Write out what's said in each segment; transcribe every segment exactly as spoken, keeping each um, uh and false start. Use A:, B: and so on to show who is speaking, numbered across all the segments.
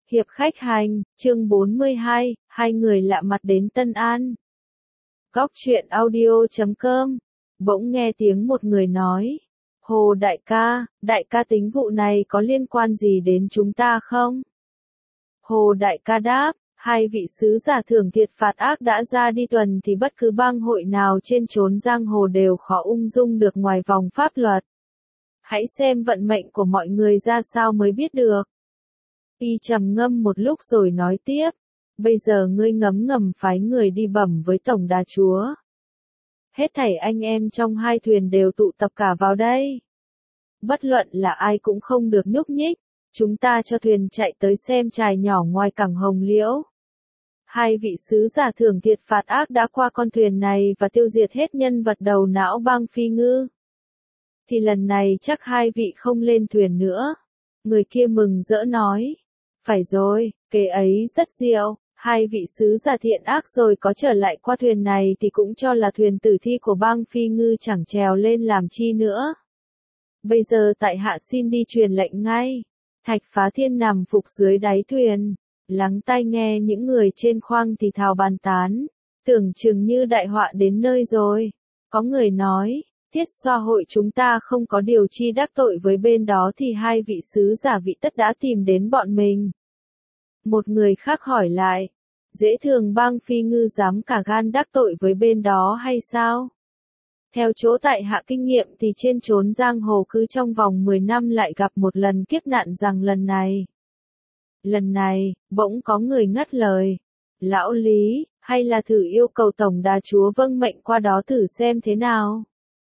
A: Hiệp khách hành, chương bốn mươi hai, hai người lạ mặt đến Tân An. Góc truyện audio chấm com. Bỗng nghe tiếng một người nói. Hồ đại ca, đại ca tính vụ này có liên quan gì đến chúng ta không? Hồ đại ca đáp, hai vị sứ giả thưởng thiệt phạt ác đã ra đi tuần thì bất cứ bang hội nào trên chốn giang hồ đều khó ung dung được ngoài vòng pháp luật. Hãy xem vận mệnh của mọi người ra sao mới biết được. Y trầm ngâm một lúc rồi nói tiếp, bây giờ ngươi ngấm ngầm phái người đi bẩm với tổng đà chúa. Hết thảy anh em trong hai thuyền đều tụ tập cả vào đây. Bất luận là ai cũng không được nhúc nhích, chúng ta cho thuyền chạy tới xem trài nhỏ ngoài cảng Hồng Liễu. Hai vị sứ giả thưởng thiệt phạt ác đã qua con thuyền này và tiêu diệt hết nhân vật đầu não bang Phi Ngư. Thì lần này chắc hai vị không lên thuyền nữa. Người kia mừng rỡ nói. Phải rồi, kế ấy rất diệu, hai vị sứ giả thiện ác rồi có trở lại qua thuyền này thì cũng cho là thuyền tử thi của bang Phi Ngư chẳng trèo lên làm chi nữa. Bây giờ tại hạ xin đi truyền lệnh ngay. Thạch Phá Thiên nằm phục dưới đáy thuyền, lắng tai nghe những người trên khoang thì thào bàn tán, tưởng chừng như đại họa đến nơi rồi. Có người nói, Thiết Xoa hội chúng ta không có điều chi đắc tội với bên đó thì hai vị sứ giả vị tất đã tìm đến bọn mình. Một người khác hỏi lại, dễ thường bang Phi Ngư dám cả gan đắc tội với bên đó hay sao? Theo chỗ tại hạ kinh nghiệm thì trên chốn giang hồ cứ trong vòng mười năm lại gặp một lần kiếp nạn rằng lần này. Lần này, bỗng có người ngắt lời. Lão Lý, hay là thử yêu cầu tổng đà chúa vâng mệnh qua đó thử xem thế nào?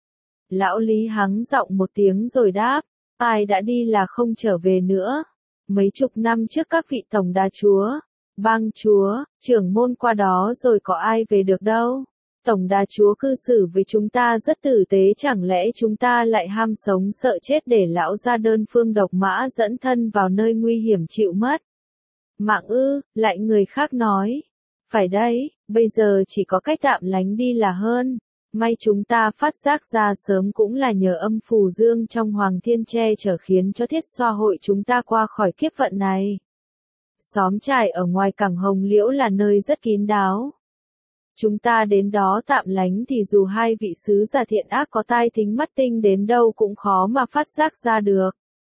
A: Lão Lý hắng giọng một tiếng rồi đáp, ai đã đi là không trở về nữa. Mấy chục năm trước các vị tổng đà chúa, bang chúa, trưởng môn qua đó rồi có ai về được đâu. Tổng đà chúa cư xử với chúng ta rất tử tế, chẳng lẽ chúng ta lại ham sống sợ chết để lão ra đơn phương độc mã dẫn thân vào nơi nguy hiểm chịu mất mạng ư? Lại người khác nói, phải đấy, bây giờ chỉ có cách tạm lánh đi là hơn. May chúng ta phát giác ra sớm cũng là nhờ âm phù dương trong Hoàng Thiên che chở khiến cho Thiết Xoa hội chúng ta qua khỏi kiếp vận này. Xóm trài ở ngoài cảng Hồng Liễu là nơi rất kín đáo. Chúng ta đến đó tạm lánh thì dù hai vị sứ giả thiện ác có tai thính mắt tinh đến đâu cũng khó mà phát giác ra được.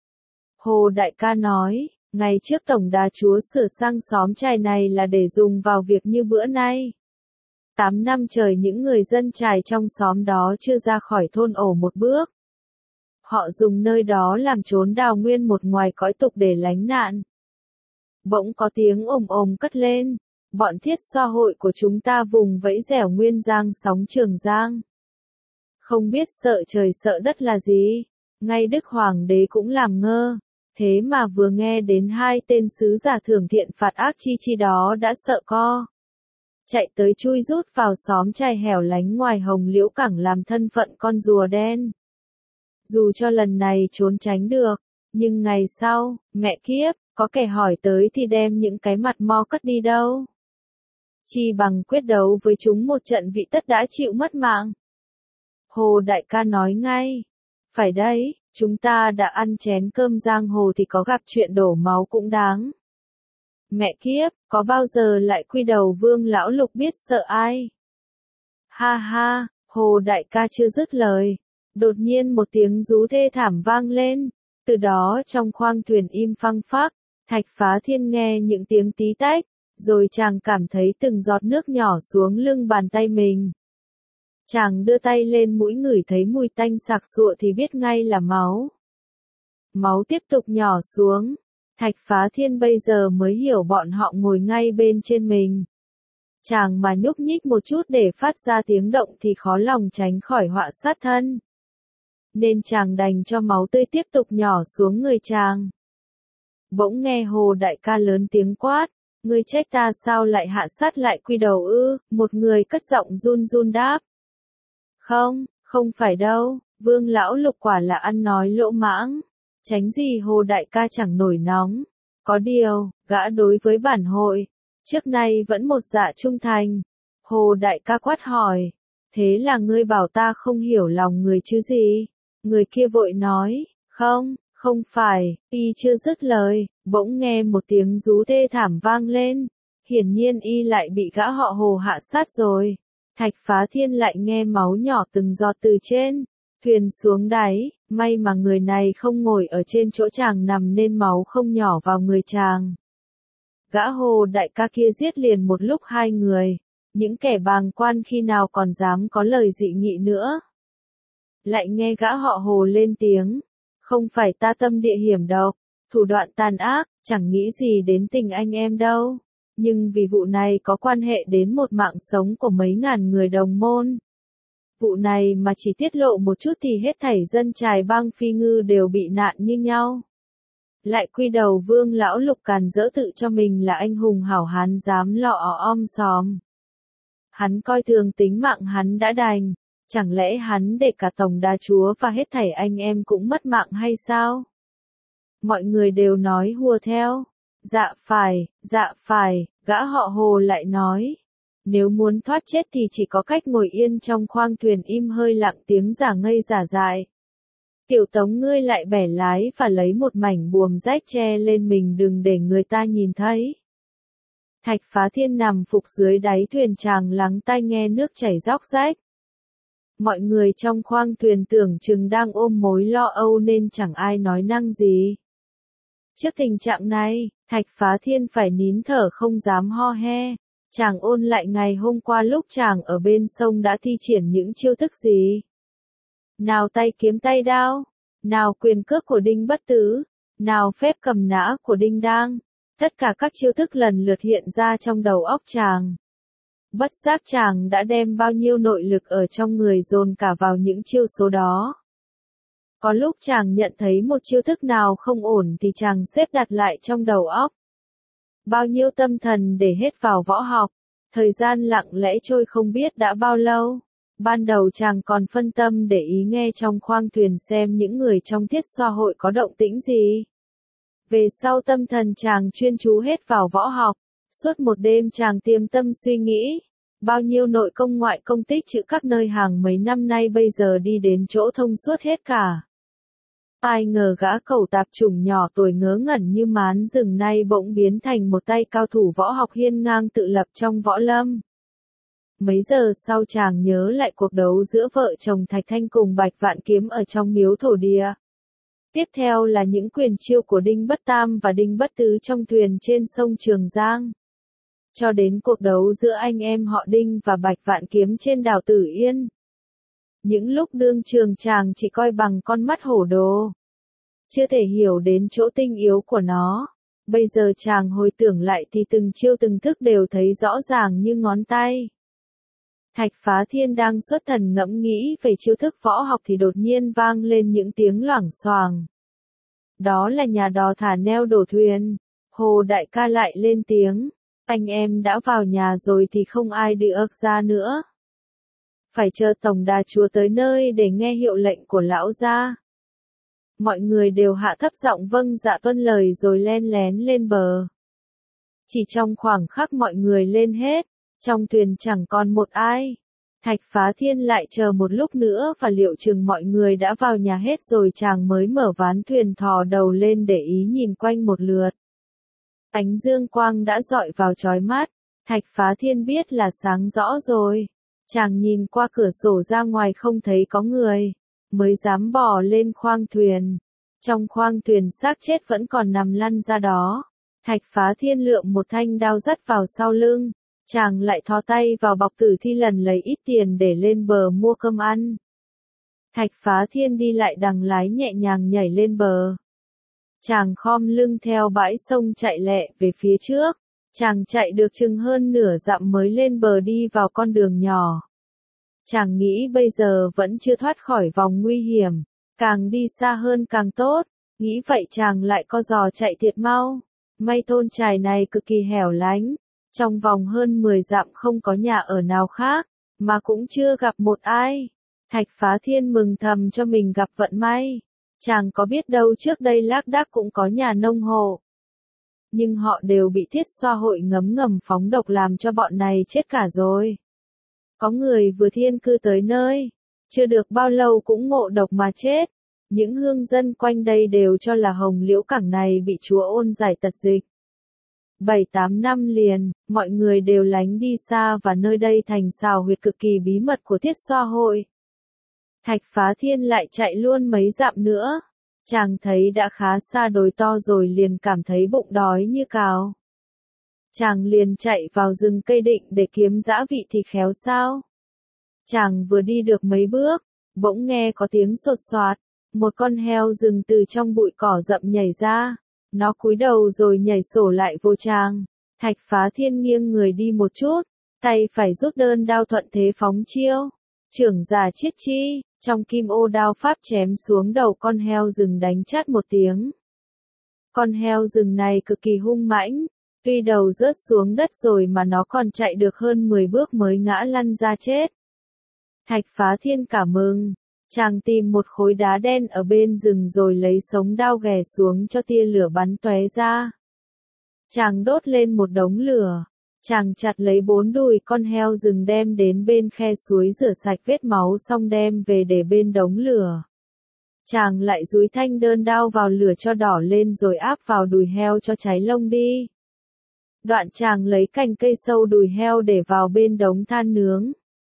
A: Hồ đại ca nói, ngày trước tổng đà chúa sửa sang xóm trài này là để dùng vào việc như bữa nay. Tám năm trời những người dân trài trong xóm đó chưa ra khỏi thôn ổ một bước. Họ dùng nơi đó làm chốn đào nguyên một ngoài cõi tục để lánh nạn. Bỗng có tiếng ồm ồm cất lên. Bọn Thiết Xoa hội của chúng ta vùng vẫy dẻo nguyên giang sóng Trường Giang. Không biết sợ trời sợ đất là gì. Ngay Đức Hoàng đế cũng làm ngơ. Thế mà vừa nghe đến hai tên sứ giả thưởng thiện phạt ác chi chi đó đã sợ co. Chạy tới chui rút vào xóm trài hẻo lánh ngoài Hồng Liễu cảng làm thân phận con rùa đen. Dù cho lần này trốn tránh được, nhưng ngày sau, mẹ kiếp, có kẻ hỏi tới thì đem những cái mặt mo cất đi đâu. Chi bằng quyết đấu với chúng một trận vị tất đã chịu mất mạng. Hồ đại ca nói ngay, phải đấy, chúng ta đã ăn chén cơm giang hồ thì có gặp chuyện đổ máu cũng đáng. Mẹ kiếp, có bao giờ lại quy đầu Vương lão lục biết sợ ai? Ha ha, Hồ đại ca chưa dứt lời. Đột nhiên một tiếng rú thê thảm vang lên. Từ đó trong khoang thuyền im phăng phắc, Thạch Phá Thiên nghe những tiếng tí tách, rồi chàng cảm thấy từng giọt nước nhỏ xuống lưng bàn tay mình. Chàng đưa tay lên mũi ngửi thấy mùi tanh sặc sụa thì biết ngay là máu. Máu tiếp tục nhỏ xuống. Thạch Phá Thiên bây giờ mới hiểu bọn họ ngồi ngay bên trên mình. Chàng mà nhúc nhích một chút để phát ra tiếng động thì khó lòng tránh khỏi họa sát thân. Nên chàng đành cho máu tươi tiếp tục nhỏ xuống người chàng. Bỗng nghe Hồ đại ca lớn tiếng quát, ngươi trách ta sao lại hạ sát lại quy đầu ư? Một người cất giọng run run đáp. Không, không phải đâu, Vương lão lục quả là ăn nói lỗ mãng. Tránh gì Hồ đại ca chẳng nổi nóng. Có điều, gã đối với bản hội, trước nay vẫn một dạ trung thành. Hồ đại ca quát hỏi, thế là ngươi bảo ta không hiểu lòng người chứ gì? Người kia vội nói, không, không phải, y chưa dứt lời, Bỗng nghe một tiếng rú thê thảm vang lên, hiển nhiên y lại bị gã họ Hồ hạ sát rồi. Thạch Phá Thiên lại nghe máu nhỏ từng giọt từ trên thuyền xuống đáy, may mà người này không ngồi ở trên chỗ chàng nằm nên máu không nhỏ vào người chàng. Gã Hồ đại ca kia giết liền một lúc hai người, những kẻ bàng quan khi nào còn dám có lời dị nghị nữa. Lại nghe gã họ Hồ lên tiếng, không phải ta tâm địa hiểm độc, thủ đoạn tàn ác, chẳng nghĩ gì đến tình anh em đâu, nhưng vì vụ này có quan hệ đến một mạng sống của mấy ngàn người đồng môn. Vụ này mà chỉ tiết lộ một chút thì hết thảy dân Trài Bang Phi Ngư đều bị nạn như nhau. Lại quy đầu Vương lão Lục càn dỡ tự cho mình là anh hùng hảo hán dám lọ om sòm. Hắn coi thường tính mạng hắn đã đành, chẳng lẽ hắn để cả tổng đà chúa và hết thảy anh em cũng mất mạng hay sao? Mọi người đều nói hùa theo. Dạ phải, dạ phải, gã họ Hồ lại nói. Nếu muốn thoát chết thì chỉ có cách ngồi yên trong khoang thuyền im hơi lặng tiếng giả ngây giả dại. Tiểu Tống ngươi lại bẻ lái và lấy một mảnh buồm rách che lên mình đừng để người ta nhìn thấy. Thạch Phá Thiên nằm phục dưới đáy thuyền chàng lắng tai nghe nước chảy róc rách. Mọi người trong khoang thuyền tưởng chừng đang ôm mối lo âu nên chẳng ai nói năng gì. Trước tình trạng này, Thạch Phá Thiên phải nín thở không dám ho he. Chàng ôn lại ngày hôm qua lúc chàng ở bên sông đã thi triển những chiêu thức gì. Nào tay kiếm tay đao, nào quyền cước của Đinh Bất Tứ, nào phép cầm nã của Đinh Đang. Tất cả các chiêu thức lần lượt hiện ra trong đầu óc chàng. Bất giác chàng đã đem bao nhiêu nội lực ở trong người dồn cả vào những chiêu số đó. Có lúc chàng nhận thấy một chiêu thức nào không ổn thì chàng xếp đặt lại trong đầu óc. Bao nhiêu tâm thần để hết vào võ học, thời gian lặng lẽ trôi không biết đã bao lâu. Ban đầu chàng còn phân tâm để ý nghe trong khoang thuyền xem những người trong thiết xoa hội có động tĩnh gì. Về sau tâm thần chàng chuyên chú hết vào võ học, suốt một đêm chàng tiềm tâm suy nghĩ. Bao nhiêu nội công ngoại công tích trữ các nơi hàng mấy năm nay bây giờ đi đến chỗ thông suốt hết cả. Ai ngờ gã cẩu tạp chủng nhỏ tuổi ngớ ngẩn như mán rừng nay bỗng biến thành một tay cao thủ võ học hiên ngang tự lập trong võ lâm. Mấy giờ sau chàng nhớ lại cuộc đấu giữa vợ chồng Thạch Thanh cùng Bạch Vạn Kiếm ở trong miếu thổ địa. Tiếp theo là những quyền chiêu của Đinh Bất Tam và Đinh Bất Tứ trong thuyền trên sông Trường Giang. Cho đến cuộc đấu giữa anh em họ Đinh và Bạch Vạn Kiếm trên đảo Tử Yên. Những lúc đương trường chàng chỉ coi bằng con mắt hổ đồ. Chưa thể hiểu đến chỗ tinh yếu của nó. Bây giờ chàng hồi tưởng lại thì từng chiêu từng thức đều thấy rõ ràng như ngón tay. Thạch Phá Thiên đang xuất thần ngẫm nghĩ về chiêu thức võ học thì đột nhiên vang lên những tiếng loảng xoảng. Đó là nhà đò thả neo đổ thuyền. Hồ đại ca lại lên tiếng. Anh em đã vào nhà rồi thì không ai được ra nữa. Phải chờ tổng đà chúa tới nơi để nghe hiệu lệnh của lão gia. Mọi người đều hạ thấp giọng vâng dạ tuân lời rồi len lén lên bờ. Chỉ trong khoảng khắc mọi người lên hết, trong thuyền chẳng còn một ai. Thạch Phá Thiên lại chờ một lúc nữa và liệu chừng mọi người đã vào nhà hết rồi chàng mới mở ván thuyền thò đầu lên để ý nhìn quanh một lượt. Ánh dương quang đã dọi vào chói mắt, Thạch Phá Thiên biết là sáng rõ rồi. Chàng nhìn qua cửa sổ ra ngoài không thấy có người, mới dám bò lên khoang thuyền. Trong khoang thuyền xác chết vẫn còn nằm lăn ra đó. Thạch Phá Thiên lượm một thanh đao dắt vào sau lưng, chàng lại thò tay vào bọc tử thi lần lấy ít tiền để lên bờ mua cơm ăn. Thạch Phá Thiên đi lại đằng lái nhẹ nhàng nhảy lên bờ. Chàng khom lưng theo bãi sông chạy lẹ về phía trước. Chàng chạy được chừng hơn nửa dặm mới lên bờ đi vào con đường nhỏ. Chàng nghĩ bây giờ vẫn chưa thoát khỏi vòng nguy hiểm, càng đi xa hơn càng tốt. Nghĩ vậy chàng lại co giò chạy thiệt mau. May thôn Trài này cực kỳ hẻo lánh. Trong vòng hơn mười dặm không có nhà ở nào khác, mà cũng chưa gặp một ai. Thạch Phá Thiên mừng thầm cho mình gặp vận may. Chàng có biết đâu trước đây lác đác cũng có nhà nông hộ. Nhưng họ đều bị thiết xoa hội ngấm ngầm phóng độc làm cho bọn này chết cả rồi. Có người vừa thiên cư tới nơi, chưa được bao lâu cũng ngộ độc mà chết. Những hương dân quanh đây đều cho là Hồng Liễu Cảng này bị chúa Ôn giải tật dịch. Bảy tám năm liền, mọi người đều lánh đi xa và nơi đây thành xào huyệt cực kỳ bí mật của Thiết Xoa hội. Thạch Phá Thiên lại chạy luôn mấy dặm nữa. Chàng thấy đã khá xa đồi to rồi liền cảm thấy bụng đói như cào. Chàng liền chạy vào rừng cây định để kiếm dã vị thịt khéo sao. Chàng vừa đi được mấy bước, bỗng nghe có tiếng sột soạt, một con heo rừng từ trong bụi cỏ rậm nhảy ra. Nó cúi đầu rồi nhảy sổ lại vô chàng. Thạch Phá Thiên nghiêng người đi một chút, tay phải rút đơn đao thuận thế phóng chiêu. Trưởng giả chiết chi, trong kim ô đao pháp chém xuống đầu con heo rừng đánh chát một tiếng. Con heo rừng này cực kỳ hung mãnh, tuy đầu rớt xuống đất rồi mà nó còn chạy được hơn mười bước mới ngã lăn ra chết. Thạch Phá Thiên cảm mừng, chàng tìm một khối đá đen ở bên rừng rồi lấy sống đao ghè xuống cho tia lửa bắn tóe ra. Chàng đốt lên một đống lửa, chàng chặt lấy bốn đùi con heo rừng đem đến bên khe suối rửa sạch vết máu xong đem về để bên đống lửa. Chàng lại dúi thanh đơn đao vào lửa cho đỏ lên rồi áp vào đùi heo cho cháy lông đi. Đoạn chàng lấy cành cây sâu đùi heo để vào bên đống than nướng.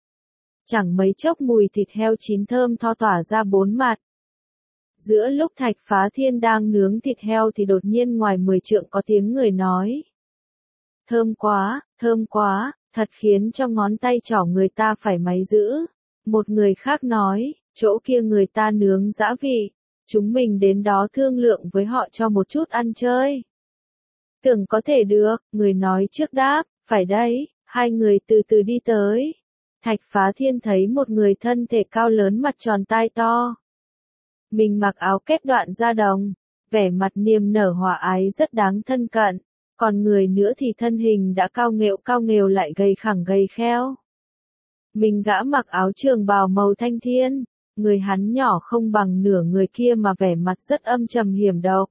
A: Chẳng mấy chốc mùi thịt heo chín thơm tho tỏa ra bốn mặt. Giữa lúc Thạch Phá Thiên đang nướng thịt heo thì đột nhiên ngoài mười trượng có tiếng người nói. Thơm quá, thơm quá, thật khiến cho ngón tay trỏ người ta phải máy giữ. Một người khác nói, chỗ kia người ta nướng dã vị, chúng mình đến đó thương lượng với họ cho một chút ăn chơi. Tưởng có thể được, người nói trước đáp, phải đấy, hai người từ từ đi tới. Thạch Phá Thiên thấy một người thân thể cao lớn mặt tròn tai to. Mình mặc áo kép đoạn da đồng, vẻ mặt niềm nở hòa ái rất đáng thân cận, còn người nữa thì thân hình đã cao nghệu cao nghều lại gầy khẳng gầy kheo. Mình gã mặc áo trường bào màu thanh thiên, người hắn nhỏ không bằng nửa người kia mà vẻ mặt rất âm trầm hiểm độc.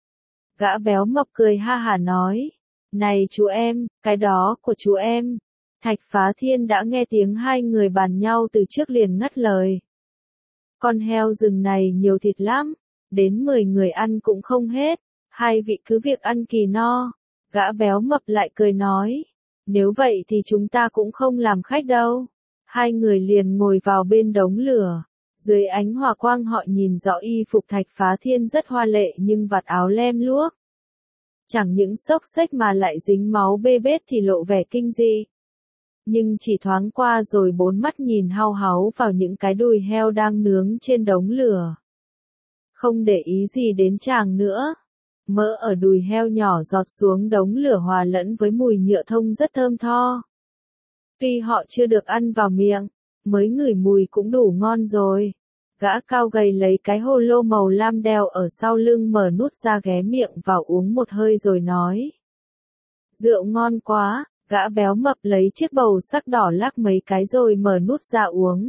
A: Gã béo mập cười ha hả nói, này chú em, cái đó của chú em. Thạch Phá Thiên đã nghe tiếng hai người bàn nhau từ trước liền ngắt lời. Con heo rừng này nhiều thịt lắm, đến mười người ăn cũng không hết, hai vị cứ việc ăn kỳ no. Gã béo mập lại cười nói, nếu vậy thì chúng ta cũng không làm khách đâu. Hai người liền ngồi vào bên đống lửa, dưới ánh hòa quang họ nhìn rõ y phục Thạch Phá Thiên rất hoa lệ nhưng vạt áo lem luốc. Chẳng những xốc xếch mà lại dính máu bê bết thì lộ vẻ kinh dị. Nhưng chỉ thoáng qua rồi bốn mắt nhìn hau háu vào những cái đùi heo đang nướng trên đống lửa. Không để ý gì đến chàng nữa. Mỡ ở đùi heo nhỏ giọt xuống đống lửa hòa lẫn với mùi nhựa thông rất thơm tho. Tuy họ chưa được ăn vào miệng, mới ngửi mùi cũng đủ ngon rồi. Gã cao gầy lấy cái hồ lô màu lam đeo ở sau lưng mở nút ra ghé miệng vào uống một hơi rồi nói. Rượu ngon quá. Gã béo mập lấy chiếc bầu sắc đỏ lắc mấy cái rồi mở nút ra uống.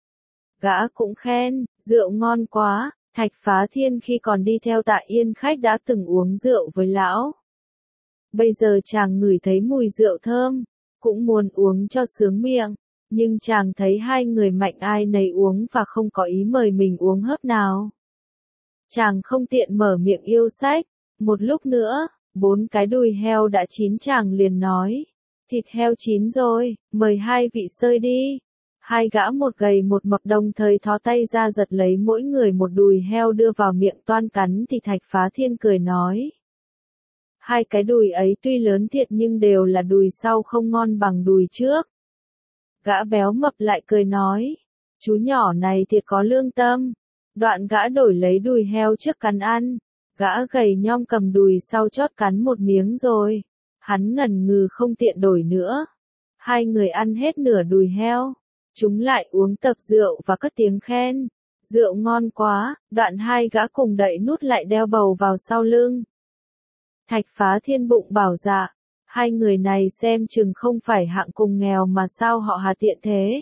A: Gã cũng khen, rượu ngon quá, Thạch Phá Thiên khi còn đi theo Tạ Yên khách đã từng uống rượu với lão. Bây giờ chàng ngửi thấy mùi rượu thơm, cũng muốn uống cho sướng miệng, nhưng chàng thấy hai người mạnh ai nấy uống và không có ý mời mình uống hớp nào. Chàng không tiện mở miệng yêu sách, một lúc nữa, bốn cái đùi heo đã chín chàng liền nói. Thịt heo chín rồi, mời hai vị sơi đi. Hai gã một gầy một mập đồng thời thò tay ra giật lấy mỗi người một đùi heo đưa vào miệng toan cắn thì Thạch Phá Thiên cười nói. Hai cái đùi ấy tuy lớn thiệt nhưng đều là đùi sau không ngon bằng đùi trước. Gã béo mập lại cười nói. Chú nhỏ này thiệt có lương tâm. Đoạn gã đổi lấy đùi heo trước cắn ăn. Gã gầy nhom cầm đùi sau chót cắn một miếng rồi. Hắn ngần ngừ không tiện đổi nữa. Hai người ăn hết nửa đùi heo. Chúng lại uống tập rượu và cất tiếng khen. Rượu ngon quá, đoạn hai gã cùng đậy nút lại đeo bầu vào sau lưng. Thạch Phá Thiên bụng bảo dạ. Hai người này xem chừng không phải hạng cùng nghèo mà sao họ hà tiện thế.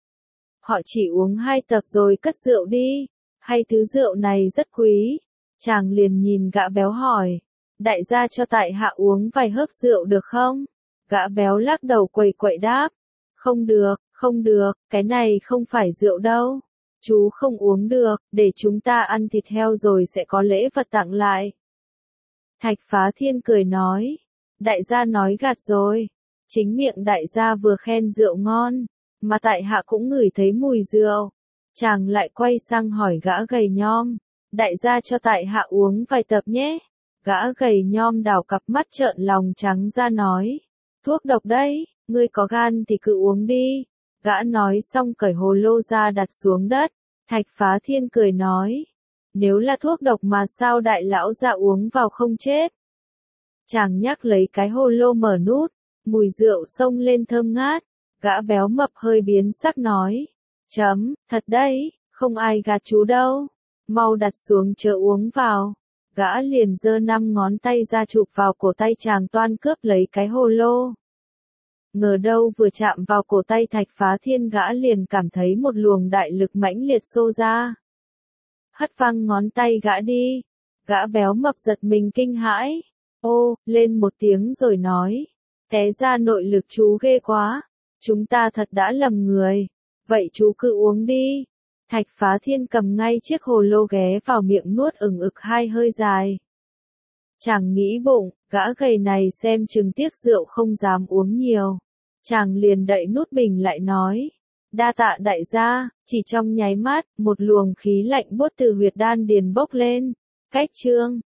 A: Họ chỉ uống hai tập rồi cất rượu đi. Hay thứ rượu này rất quý. Chàng liền nhìn gã béo hỏi. Đại gia cho tại hạ uống vài hớp rượu được không? Gã béo lắc đầu quầy quậy đáp. Không được, không được, cái này không phải rượu đâu. Chú không uống được, để chúng ta ăn thịt heo rồi sẽ có lễ vật tặng lại. Thạch Phá Thiên cười nói. Đại gia nói gạt rồi. Chính miệng đại gia vừa khen rượu ngon, mà tại hạ cũng ngửi thấy mùi rượu. Chàng lại quay sang hỏi gã gầy nhom. Đại gia cho tại hạ uống vài tập nhé. Gã gầy nhom đảo cặp mắt trợn lòng trắng ra nói. Thuốc độc đấy, ngươi có gan thì cứ uống đi. Gã nói xong cởi hồ lô ra đặt xuống đất. Thạch Phá Thiên cười nói. Nếu là thuốc độc mà sao đại lão ra uống vào không chết. Chàng nhắc lấy cái hồ lô mở nút. Mùi rượu xông lên thơm ngát. Gã béo mập hơi biến sắc nói. Chấm, thật đấy, không ai gạt chú đâu. Mau đặt xuống chớ uống vào. Gã liền giơ năm ngón tay ra chụp vào cổ tay chàng toan cướp lấy cái hồ lô. Ngờ đâu vừa chạm vào cổ tay Thạch Phá Thiên gã liền cảm thấy một luồng đại lực mãnh liệt xô ra. Hất văng ngón tay gã đi. Gã béo mập giật mình kinh hãi. Ô, lên một tiếng rồi nói. Té ra nội lực chú ghê quá. Chúng ta thật đã lầm người. Vậy chú cứ uống đi. Thạch Phá Thiên cầm ngay chiếc hồ lô ghé vào miệng nuốt ừng ực hai hơi dài. Chàng nghĩ bụng, gã gầy này xem chừng tiếc rượu không dám uống nhiều. Chàng liền đậy nút bình lại nói. Đa tạ đại gia, chỉ trong nháy mắt, một luồng khí lạnh buốt từ huyệt đan điền bốc lên. Cách chương